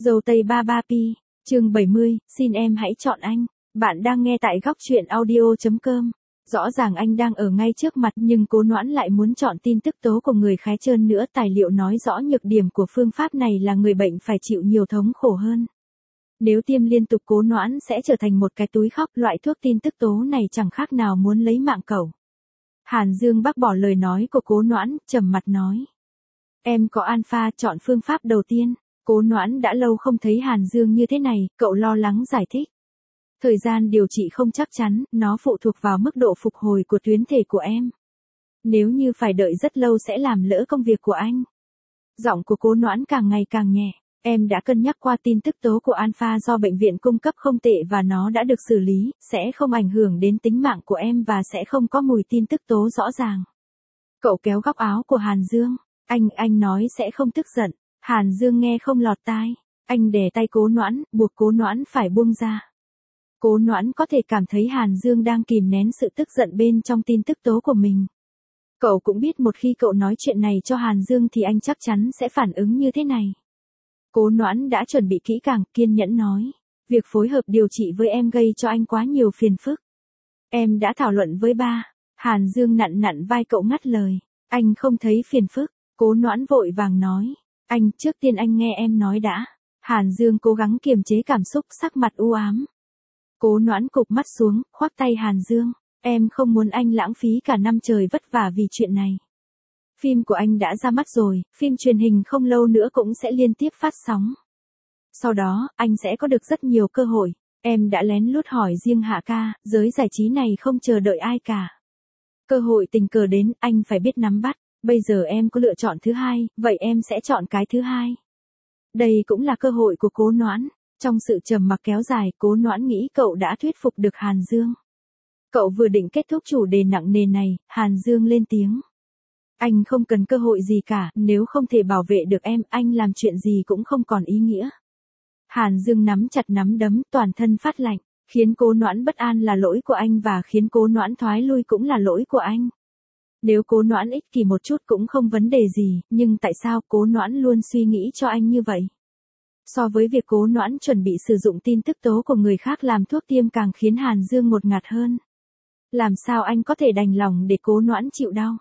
Dâu tây ba ba pi, chương 70, xin em hãy chọn anh. Bạn đang nghe tại góc truyện audio.com. Rõ ràng anh đang ở ngay trước mặt nhưng Cố Noãn lại muốn chọn tin tức tố của người khác trơn nữa. Tài liệu nói rõ nhược điểm của phương pháp này là người bệnh phải chịu nhiều thống khổ hơn. Nếu tiêm liên tục Cố Noãn sẽ trở thành một cái túi khóc. Loại thuốc tin tức tố này chẳng khác nào muốn lấy mạng cậu. Hàn Dương bác bỏ lời nói của Cố Noãn, trầm mặt nói. Em có alpha, chọn phương pháp đầu tiên. Cố Noãn đã lâu không thấy Hàn Dương như thế này, cậu lo lắng giải thích. Thời gian điều trị không chắc chắn, nó phụ thuộc vào mức độ phục hồi của tuyến thể của em. Nếu như phải đợi rất lâu sẽ làm lỡ công việc của anh. Giọng của Cố Noãn càng ngày càng nhẹ. Em đã cân nhắc qua tin tức tố của alpha do bệnh viện cung cấp không tệ và nó đã được xử lý, sẽ không ảnh hưởng đến tính mạng của em và sẽ không có mùi tin tức tố rõ ràng. Cậu kéo góc áo của Hàn Dương. Anh nói sẽ không tức giận. Hàn Dương nghe không lọt tai. Anh đè tay Cố Noãn, buộc Cố Noãn phải buông ra. Cố Noãn có thể cảm thấy Hàn Dương đang kìm nén sự tức giận bên trong tin tức tố của mình. Cậu cũng biết một khi cậu nói chuyện này cho Hàn Dương thì anh chắc chắn sẽ phản ứng như thế này. Cố Noãn đã chuẩn bị kỹ càng, kiên nhẫn nói. Việc phối hợp điều trị với em gây cho anh quá nhiều phiền phức. Em đã thảo luận với ba. Hàn Dương nặn nặn vai cậu ngắt lời. Anh không thấy phiền phức. Cố Noãn vội vàng nói. Anh, trước tiên anh nghe em nói đã. Hàn Dương cố gắng kiềm chế cảm xúc, sắc mặt u ám. Cố Noãn cụp mắt xuống, khoác tay Hàn Dương. Em không muốn anh lãng phí cả năm trời vất vả vì chuyện này. Phim của anh đã ra mắt rồi, phim truyền hình không lâu nữa cũng sẽ liên tiếp phát sóng. Sau đó, anh sẽ có được rất nhiều cơ hội. Em đã lén lút hỏi riêng Hạ ca, giới giải trí này không chờ đợi ai cả. Cơ hội tình cờ đến, anh phải biết nắm bắt. Bây giờ em có lựa chọn thứ hai, vậy em sẽ chọn cái thứ hai. Đây cũng là cơ hội của Cố Noãn. Trong sự trầm mặc kéo dài, Cố Noãn nghĩ cậu đã thuyết phục được Hàn Dương. Cậu vừa định kết thúc chủ đề nặng nề này, Hàn Dương lên tiếng. Anh không cần cơ hội gì cả, nếu không thể bảo vệ được em, anh làm chuyện gì cũng không còn ý nghĩa. Hàn Dương nắm chặt nắm đấm, toàn thân phát lạnh. Khiến Cố Noãn bất an là lỗi của anh và khiến Cố Noãn thoái lui cũng là lỗi của anh. Nếu Cố Noãn ích kỷ một chút cũng không vấn đề gì, nhưng tại sao Cố Noãn luôn suy nghĩ cho anh như vậy? So với việc Cố Noãn chuẩn bị sử dụng tin tức tố của người khác làm thuốc tiêm càng khiến Hàn Dương ngột ngạt hơn. Làm sao anh có thể đành lòng để Cố Noãn chịu đau?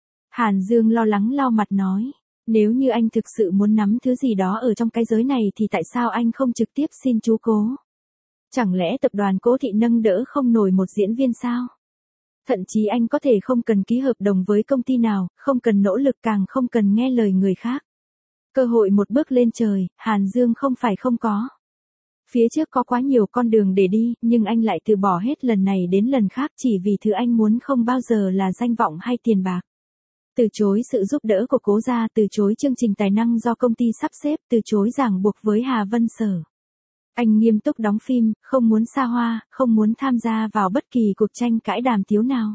Hàn Dương lo lắng lau mặt nói. Nếu như anh thực sự muốn nắm thứ gì đó ở trong cái giới này thì tại sao anh không trực tiếp xin chú Cố? Chẳng lẽ tập đoàn Cố Thị nâng đỡ không nổi một diễn viên sao? Thậm chí anh có thể không cần ký hợp đồng với công ty nào, không cần nỗ lực càng không cần nghe lời người khác. Cơ hội một bước lên trời, Hàn Dương không phải không có. Phía trước có quá nhiều con đường để đi, nhưng anh lại từ bỏ hết lần này đến lần khác chỉ vì thứ anh muốn không bao giờ là danh vọng hay tiền bạc. Từ chối sự giúp đỡ của Cố gia, từ chối chương trình tài năng do công ty sắp xếp, từ chối ràng buộc với Hà Vân Sở. Anh nghiêm túc đóng phim, không muốn xa hoa, không muốn tham gia vào bất kỳ cuộc tranh cãi đàm tiếu nào.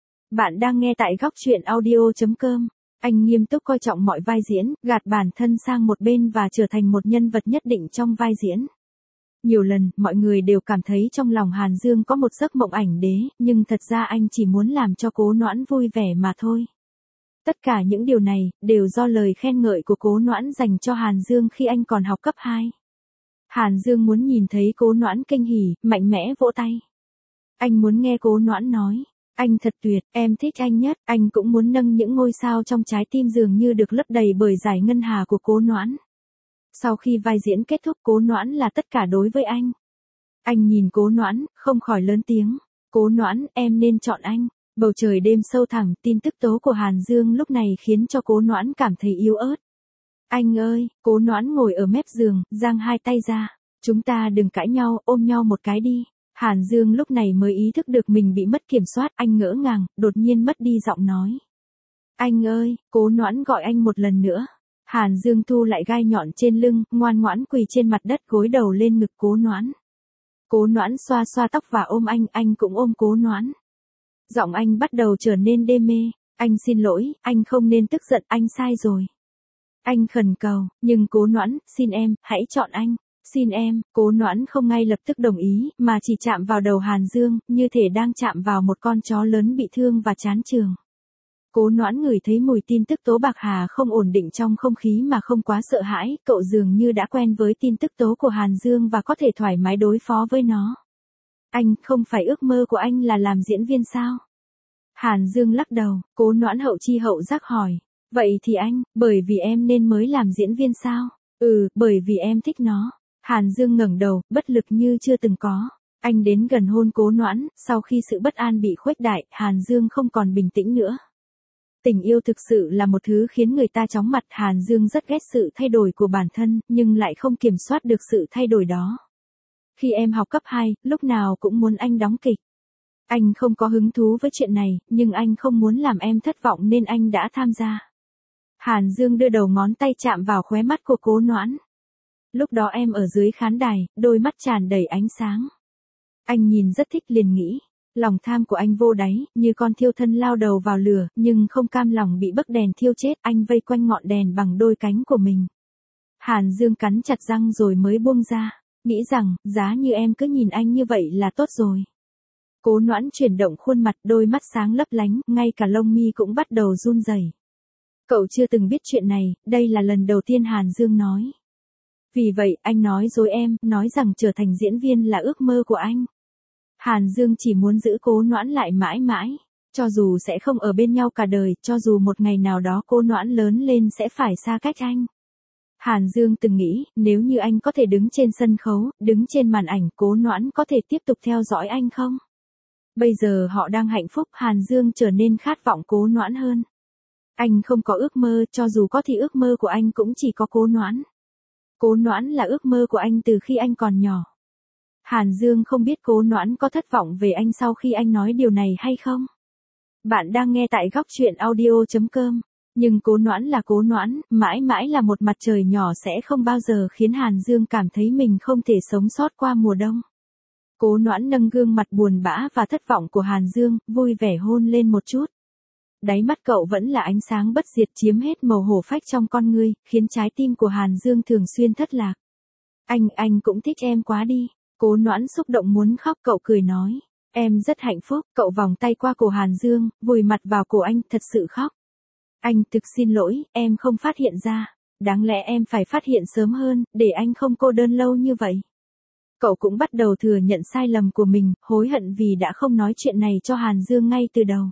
Bạn đang nghe tại góc truyện audio.com. Anh nghiêm túc coi trọng mọi vai diễn, gạt bản thân sang một bên và trở thành một nhân vật nhất định trong vai diễn. Nhiều lần, mọi người đều cảm thấy trong lòng Hàn Dương có một giấc mộng ảnh đế, nhưng thật ra anh chỉ muốn làm cho Cố Noãn vui vẻ mà thôi. Tất cả những điều này, đều do lời khen ngợi của Cố Noãn dành cho Hàn Dương khi anh còn học cấp 2. Hàn Dương muốn nhìn thấy Cố Noãn kinh hỉ, mạnh mẽ vỗ tay. Anh muốn nghe Cố Noãn nói. Anh thật tuyệt, em thích anh nhất. Anh cũng muốn nâng những ngôi sao trong trái tim dường như được lấp đầy bởi giải ngân hà của Cố Noãn. Sau khi vai diễn kết thúc, Cố Noãn là tất cả đối với anh. Anh nhìn Cố Noãn, không khỏi lớn tiếng. Cố Noãn, em nên chọn anh. Bầu trời đêm sâu thẳm, tin tức tố của Hàn Dương lúc này khiến cho Cố Noãn cảm thấy yếu ớt. Anh ơi, Cố Noãn ngồi ở mép giường, giang hai tay ra. Chúng ta đừng cãi nhau, ôm nhau một cái đi. Hàn Dương lúc này mới ý thức được mình bị mất kiểm soát, anh ngỡ ngàng, đột nhiên mất đi giọng nói. Anh ơi, Cố Noãn gọi anh một lần nữa. Hàn Dương thu lại gai nhọn trên lưng, ngoan ngoãn quỳ trên mặt đất gối đầu lên ngực Cố Noãn. Cố Noãn xoa xoa tóc và ôm anh cũng ôm Cố Noãn. Giọng anh bắt đầu trở nên đê mê. Anh xin lỗi, anh không nên tức giận, anh sai rồi. Anh khẩn cầu, nhưng Cố Noãn, xin em, hãy chọn anh. Xin em, Cố Noãn không ngay lập tức đồng ý, mà chỉ chạm vào đầu Hàn Dương, như thể đang chạm vào một con chó lớn bị thương và chán chường. Cố Noãn ngửi thấy mùi tin tức tố bạc hà không ổn định trong không khí mà không quá sợ hãi, cậu dường như đã quen với tin tức tố của Hàn Dương và có thể thoải mái đối phó với nó. Anh, không phải ước mơ của anh là làm diễn viên sao? Hàn Dương lắc đầu, Cố Noãn hậu chi hậu giác hỏi. Vậy thì anh, bởi vì em nên mới làm diễn viên sao? Bởi vì em thích nó. Hàn Dương ngẩng đầu, bất lực như chưa từng có. Anh đến gần hôn Cố Noãn, sau khi sự bất an bị khuếch đại, Hàn Dương không còn bình tĩnh nữa. Tình yêu thực sự là một thứ khiến người ta chóng mặt. Hàn Dương rất ghét sự thay đổi của bản thân, nhưng lại không kiểm soát được sự thay đổi đó. Khi em học cấp 2, lúc nào cũng muốn anh đóng kịch. Anh không có hứng thú với chuyện này, nhưng anh không muốn làm em thất vọng nên anh đã tham gia. Hàn Dương đưa đầu ngón tay chạm vào khóe mắt của Cố Noãn. Lúc đó em ở dưới khán đài, đôi mắt tràn đầy ánh sáng. Anh nhìn rất thích liền nghĩ. Lòng tham của anh vô đáy, như con thiêu thân lao đầu vào lửa, nhưng không cam lòng bị bấc đèn thiêu chết, anh vây quanh ngọn đèn bằng đôi cánh của mình. Hàn Dương cắn chặt răng rồi mới buông ra, nghĩ rằng, giá như em cứ nhìn anh như vậy là tốt rồi. Cố Noãn chuyển động khuôn mặt, đôi mắt sáng lấp lánh, ngay cả lông mi cũng bắt đầu run rẩy. Cậu chưa từng biết chuyện này, đây là lần đầu tiên Hàn Dương nói. Vì vậy, anh nói dối em, nói rằng trở thành diễn viên là ước mơ của anh. Hàn Dương chỉ muốn giữ Cố Noãn lại mãi mãi, cho dù sẽ không ở bên nhau cả đời, cho dù một ngày nào đó Cố Noãn lớn lên sẽ phải xa cách anh. Hàn Dương từng nghĩ, nếu như anh có thể đứng trên sân khấu, đứng trên màn ảnh, Cố Noãn có thể tiếp tục theo dõi anh không? Bây giờ họ đang hạnh phúc, Hàn Dương trở nên khát vọng Cố Noãn hơn. Anh không có ước mơ, cho dù có thì ước mơ của anh cũng chỉ có Cố Noãn. Cố Noãn là ước mơ của anh từ khi anh còn nhỏ. Hàn Dương không biết Cố Noãn có thất vọng về anh sau khi anh nói điều này hay không. Bạn đang nghe tại góc truyện audio.com. Nhưng Cố Noãn là Cố Noãn, mãi mãi là một mặt trời nhỏ sẽ không bao giờ khiến Hàn Dương cảm thấy mình không thể sống sót qua mùa đông. Cố Noãn nâng gương mặt buồn bã và thất vọng của Hàn Dương, vui vẻ hôn lên một chút. Đáy mắt cậu vẫn là ánh sáng bất diệt chiếm hết màu hổ phách trong con ngươi, khiến trái tim của Hàn Dương thường xuyên thất lạc. Anh cũng thích em quá đi. Cố Noãn xúc động muốn khóc, cậu cười nói. Em rất hạnh phúc, cậu vòng tay qua cổ Hàn Dương, vùi mặt vào cổ anh, thật sự khóc. Anh thực xin lỗi, em không phát hiện ra. Đáng lẽ em phải phát hiện sớm hơn, để anh không cô đơn lâu như vậy. Cậu cũng bắt đầu thừa nhận sai lầm của mình, hối hận vì đã không nói chuyện này cho Hàn Dương ngay từ đầu.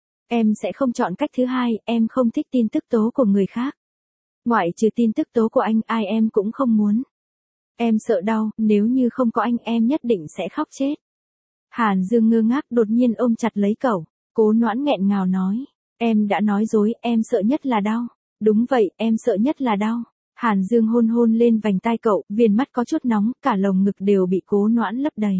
Em sẽ không chọn cách thứ hai, em không thích tin tức tố của người khác. Ngoại trừ tin tức tố của anh, ai em cũng không muốn. Em sợ đau, nếu như không có anh em nhất định sẽ khóc chết. Hàn Dương ngơ ngác đột nhiên ôm chặt lấy cậu. Cố Noãn nghẹn ngào nói. Em đã nói dối, em sợ nhất là đau. Đúng vậy, em sợ nhất là đau. Hàn Dương hôn hôn lên vành tai cậu, viền mắt có chút nóng, cả lồng ngực đều bị Cố Noãn lấp đầy.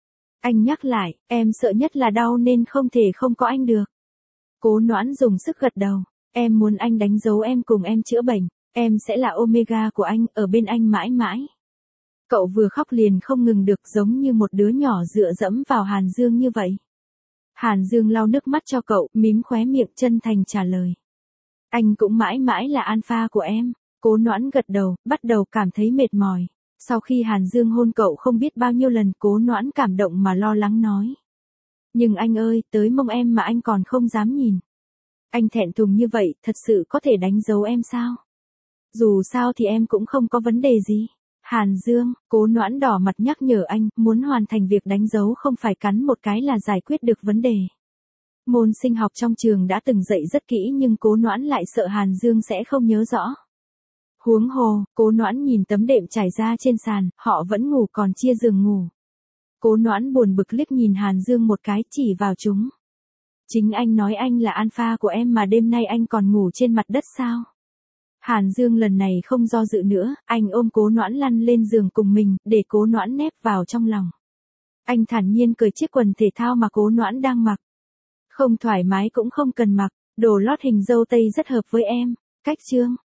Anh nhắc lại, em sợ nhất là đau nên không thể không có anh được. Cố Noãn dùng sức gật đầu. Em muốn anh đánh dấu em cùng em chữa bệnh. Em sẽ là Omega của anh, ở bên anh mãi mãi. Cậu vừa khóc liền không ngừng được, giống như một đứa nhỏ dựa dẫm vào Hàn Dương như vậy. Hàn Dương lau nước mắt cho cậu, mím khóe miệng chân thành trả lời. Anh cũng mãi mãi là alpha của em. Cố Noãn gật đầu, bắt đầu cảm thấy mệt mỏi. Sau khi Hàn Dương hôn cậu không biết bao nhiêu lần, Cố Noãn cảm động mà lo lắng nói. Nhưng anh ơi, tới mông em mà anh còn không dám nhìn. Anh thẹn thùng như vậy, thật sự có thể đánh dấu em sao? Dù sao thì em cũng không có vấn đề gì. Hàn Dương, Cố Noãn đỏ mặt nhắc nhở anh, muốn hoàn thành việc đánh dấu không phải cắn một cái là giải quyết được vấn đề. Môn sinh học trong trường đã từng dạy rất kỹ nhưng Cố Noãn lại sợ Hàn Dương sẽ không nhớ rõ. Huống hồ, Cố Noãn nhìn tấm đệm trải ra trên sàn, họ vẫn ngủ còn chia giường ngủ. Cố Noãn buồn bực liếc nhìn Hàn Dương một cái, chỉ vào chúng. Chính anh nói anh là alpha của em mà đêm nay anh còn ngủ trên mặt đất sao? Hàn Dương lần này không do dự nữa, anh ôm Cố Noãn lăn lên giường cùng mình, để Cố Noãn nép vào trong lòng. Anh thản nhiên cởi chiếc quần thể thao mà Cố Noãn đang mặc. Không thoải mái cũng không cần mặc, đồ lót hình dâu tây rất hợp với em. Cách chương